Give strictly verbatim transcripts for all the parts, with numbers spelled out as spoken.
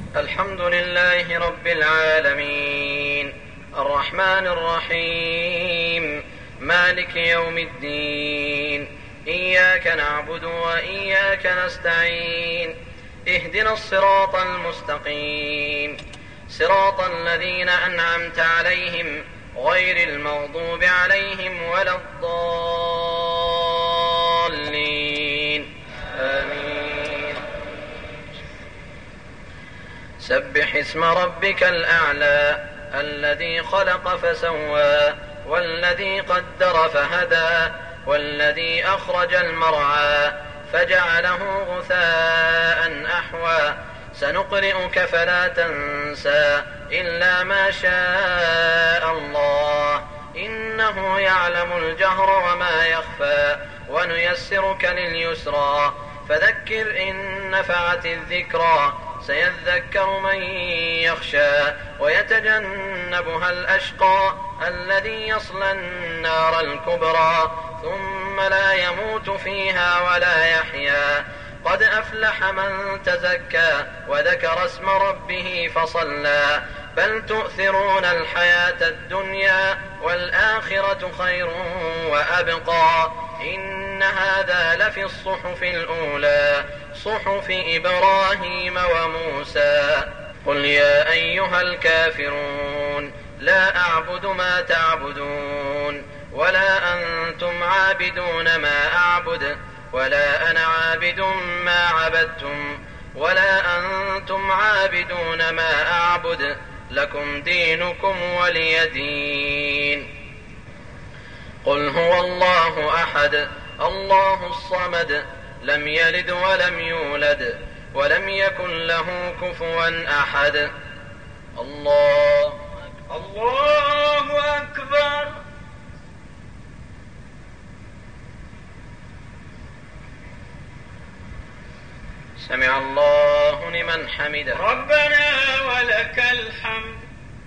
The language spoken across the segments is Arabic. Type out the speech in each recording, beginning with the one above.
الحمد لله رب العالمين الرحمن الرحيم مالك يوم الدين إياك نعبد وإياك نستعين اهدنا الصراط المستقيم صراط الذين أنعمت عليهم غير المغضوب عليهم ولا الضالين آمين. سبح اسم ربك الأعلى الذي خلق فسوى والذي قدر فهدى والذي أخرج المرعى فجعله غثاء أحوى سنقرئك فلا تنسى إلا ما شاء الله إنه يعلم الجهر وما يخفى ونيسرك لليسرى فذكر إن نفعت الذكرى سيذكر من يخشى ويتجنبها الأشقى الذي يصلى النار الكبرى ثم لا يموت فيها ولا يحيا قد أفلح من تزكى وذكر اسم ربه فصلى بل تؤثرون الحياة الدنيا والآخرة خير وأبقى إن هذا لفي الصحف الأولى صحف إبراهيم وموسى. قل يا أيها الكافرون لا أعبد ما تعبدون ولا أنتم عابدون ما أعبد ولا أنا عابد ما عبدتم ولا أنتم عابدون ما أعبد لكم دينكم ولي دين. قل هو الله أحد الله الصمد لم يلد ولم يولد ولم يكن له كفوا أحد. الله الله أكبر. سمع الله لمن حمده. ربنا ولك الحمد.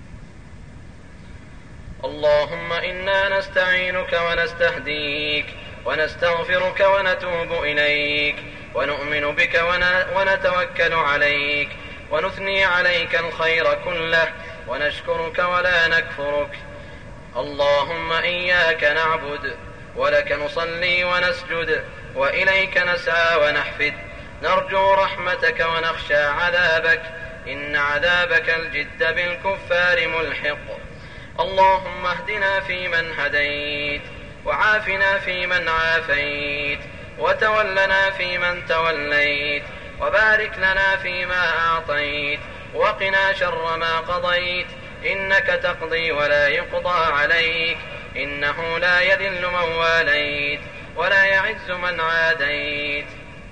اللهم إنا نستعينك ونستهديك ونستغفرك ونتوب إليك ونؤمن بك ونتوكل عليك ونثني عليك الخير كله ونشكرك ولا نكفرك. اللهم إياك نعبد ولك نصلي ونسجد وإليك نسعى ونحفد نرجو رحمتك ونخشى عذابك إن عذابك الجد بالكفار ملحق. اللهم اهدنا فيمن هديت وعافنا فيمن عافيت وتولنا فيمن توليت وبارك لنا فيما أعطيت وقنا شر ما قضيت إنك تقضي ولا يقضى عليك إنه لا يذل من واليت ولا يعز من عاديت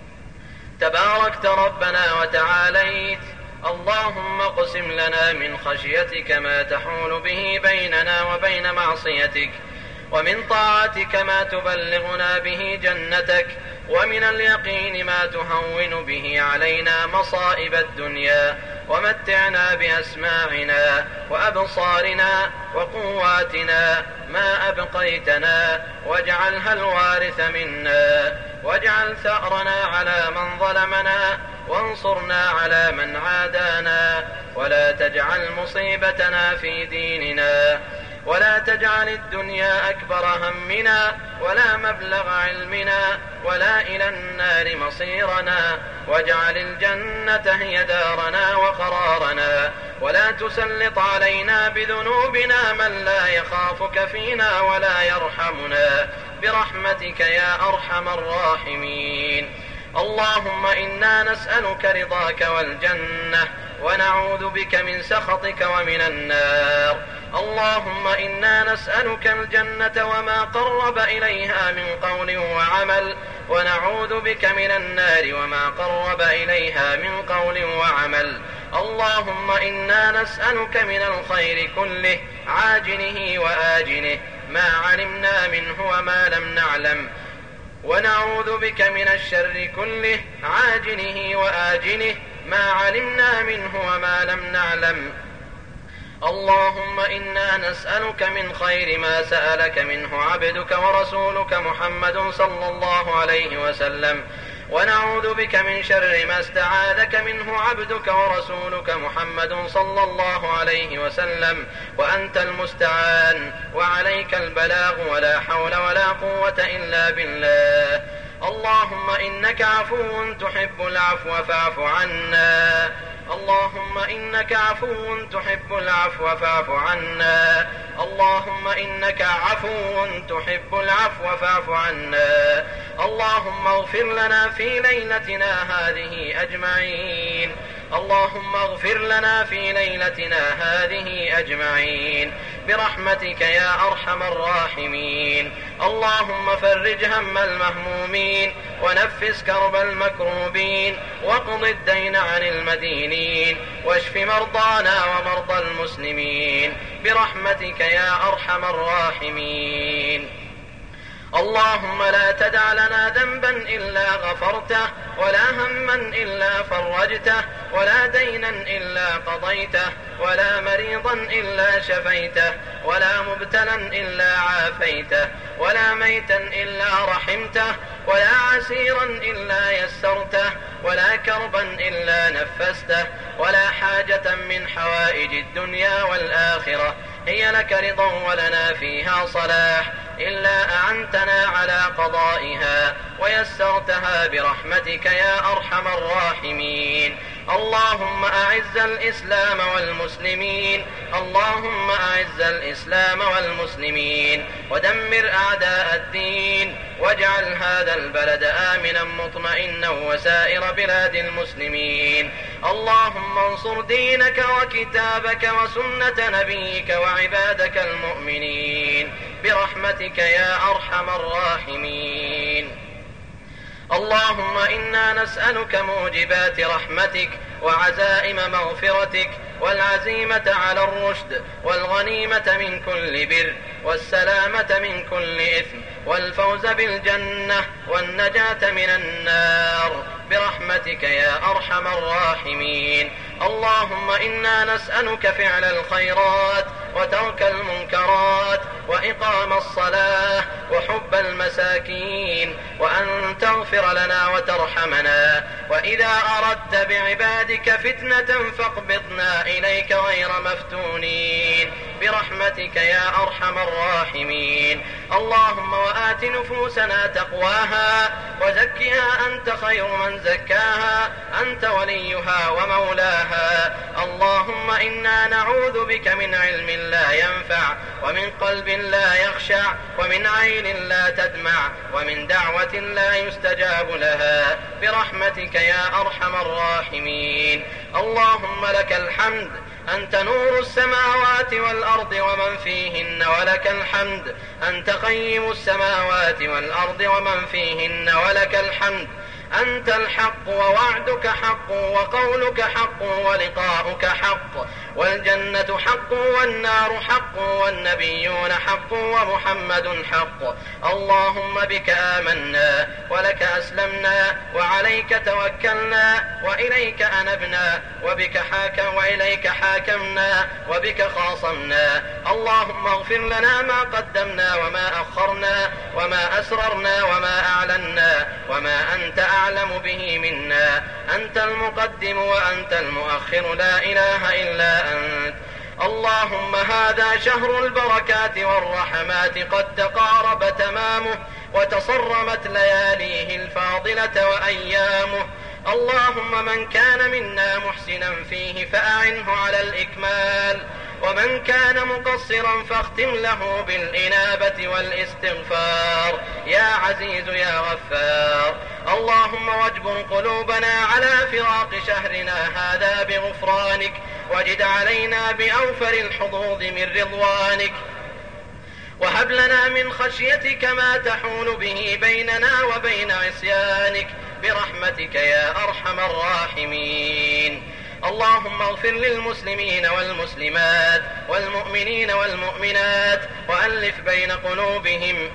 تباركت ربنا وتعاليت. اللهم اقسم لنا من خشيتك ما تحول به بيننا وبين معصيتك ومن طاعتك ما تبلغنا به جنتك ومن اليقين ما تهون به علينا مصائب الدنيا ومتعنا بأسماعنا وأبصارنا وقواتنا ما أبقيتنا واجعلها الوارث منا واجعل ثأرنا على من ظلمنا وانصرنا على من عادانا ولا تجعل مصيبتنا في ديننا ولا تجعل الدنيا أكبر همنا ولا مبلغ علمنا ولا إلى النار مصيرنا واجعل الجنة هي دارنا وقرارنا ولا تسلط علينا بذنوبنا من لا يخافك فينا ولا يرحمنا برحمتك يا أرحم الراحمين. اللهم إنا نسألك رضاك والجنة ونعوذ بك من سخطك ومن النار. اللهم إنا نسألك الجنة وما قرب إليها من قول وعمل ونعوذ بك من النار وما قرب إليها من قول وعمل. اللهم إنا نسألك من الخير كله عاجله وآجله ما علمنا منه وما لم نعلم ونعوذ بك من الشر كله عاجله وآجله ما علمنا منه وما لم نعلم. اللهم إنا نسألك من خير ما سألك منه عبدك ورسولك محمد صلى الله عليه وسلم ونعوذ بك من شر ما استعاذك منه عبدك ورسولك محمد صلى الله عليه وسلم، وأنت المستعان وعليك البلاغ، ولا حول ولا قوة إلا بالله. اللهم إنك عفو تحب العفو فاعف عنا. اللهم إنك عفو تحب العفو فاعف عنا. اللهم إنك عفو تحب العفو فاعف عنا. اللهم اغفر لنا في ليلتنا هذه أجمعين. اللهم اغفر لنا في ليلتنا هذه أجمعين برحمتك يا أرحم الراحمين. اللهم فرج هم المهمومين، ونفس كرب المكروبين، واقض الدين عن المدينين، واشف مرضانا ومرضى المسلمين برحمتك يا أرحم الراحمين. اللهم لا تدع لنا ذنبا إلا غفرته، ولا هما إلا فرجته، ولا دينا إلا قضيته، ولا مريضا إلا شفيته، ولا مبتلا إلا عافيته، ولا ميتا إلا رحمته، ولا عسيرا إلا يسرته، ولا كربا إلا نفسته، ولا حاجة من حوائج الدنيا والآخرة هي لك رضا ولنا فيها صلاح إلا أعنتنا على قضائها ويسرتها برحمتك يا أرحم الراحمين. اللهم أعز الإسلام والمسلمين. اللهم أعز الإسلام والمسلمين ودمر أعداء الدين، واجعل هذا البلد آمنا مطمئنا وسائر بلاد المسلمين. اللهم انصر دينك وكتابك وسنة نبيك وعبادك المؤمنين برحمتك يا أرحم الراحمين. اللهم إنا نسألك موجبات رحمتك وعزائم مغفرتك والعزيمة على الرشد والغنيمة من كل بر والسلامة من كل إثم والفوز بالجنة والنجاة من النار برحمتك يا أرحم الراحمين. اللهم إنا نسألك فعل الخيرات وترك المنكرات وإقام الصلاة وحب المساكين، وأن تغفر لنا وترحمنا، وإذا أردت بعبادك فتنة فاقبضنا إليك غير مفتونين برحمتك يا أرحم الراحمين. اللهم وآت نفوسنا تقواها وزكها أنت خير من زكاها، أنت وليها ومولاها. اللهم إنا نعوذ بك من علم لا ينفع، ومن قلب لا يخشع، ومن عين لا تدمع، ومن دعوة لا يستجاب لها برحمتك يا أرحم الراحمين. اللهم لك الحمد، أنت نور السماوات والأرض ومن فيهن، ولك الحمد أنت قيم السماوات والأرض ومن فيهن، ولك الحمد أنت الحق ووعدك حق وقولك حق ولقاؤك حق، والجنة حق والنار حق والنبيون حق ومحمد حق. اللهم بك آمنا ولك أسلمنا وعليك توكلنا وإليك أنبنا وبك حاكم وإليك حاكمنا وبك خاصمنا. اللهم اغفر لنا ما قدمنا وما أخرنا وما أسررنا وما أعلنا وما أنت أعلم به منا. أنت المقدم وأنت المؤخر، لا إله إلا أنت. اللهم هذا شهر البركات والرحمات قد تقارب تمامه وتصرمت لياليه الفاضلة وأيامه. اللهم من كان منا محسنا فيه فأعنه على الإكمال، ومن كان مقصرا فاختم له بالإنابة والاستغفار يا عزيز يا غفار. اللهم واجبر قلوبنا على فراق شهرنا هذا بغفرانك، واجد علينا بأوفر الحظوظ من رضوانك، وهب لنا من خشيتك ما تحول به بيننا وبين عصيانك برحمتك يا أرحم الراحمين. اللهم اغفر للمسلمين والمسلمات والمؤمنين والمؤمنات وألف بين قلوبهم.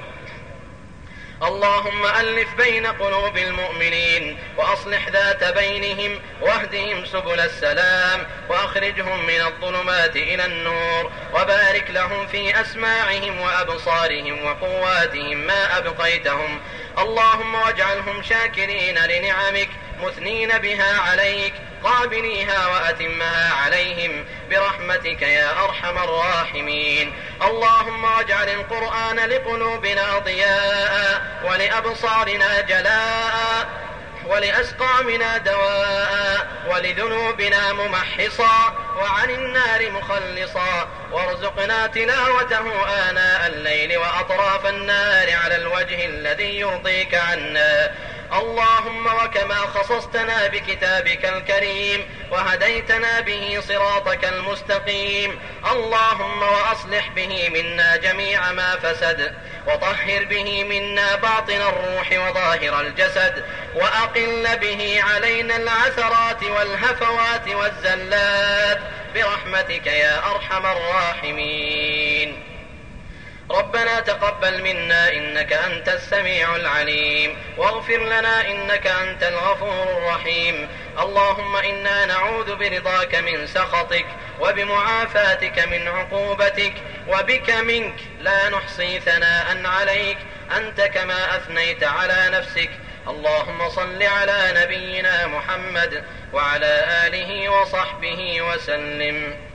اللهم ألف بين قلوب المؤمنين وأصلح ذات بينهم واهدهم سبل السلام وأخرجهم من الظلمات إلى النور، وبارك لهم في أسماعهم وأبصارهم وقواتهم ما أبقيتهم، اللهم واجعلهم شاكرين لنعمك مثنين بها عليك قابليها وأتمها عليهم برحمتك يا أرحم الراحمين. اللهم واجعل القرآن لقلوبنا ضياء ولأبصارنا جلاء ولأسقامنا دواء ولذنوبنا ممحصا وعن النار مخلصا، وارزقنا تلاوته آناء الليل وأطراف النار على الوجه الذي يرضيك عنا. اللهم وكما خصصتنا بكتابك الكريم وهديتنا به صراطك المستقيم، اللهم وأصلح به منا جميع ما فسد، وطهر به منا باطن الروح وظاهر الجسد، وأقل به علينا العثرات والهفوات والزلات برحمتك يا أرحم الراحمين. ربنا تقبل منا إنك أنت السميع العليم، واغفر لنا إنك أنت الغفور الرحيم. اللهم إنا نعوذ برضاك من سخطك وبمعافاتك من عقوبتك، وبك منك لا نحصي ثناء عليك أنت كما أثنيت على نفسك. اللهم صل على نبينا محمد وعلى آله وصحبه وسلم.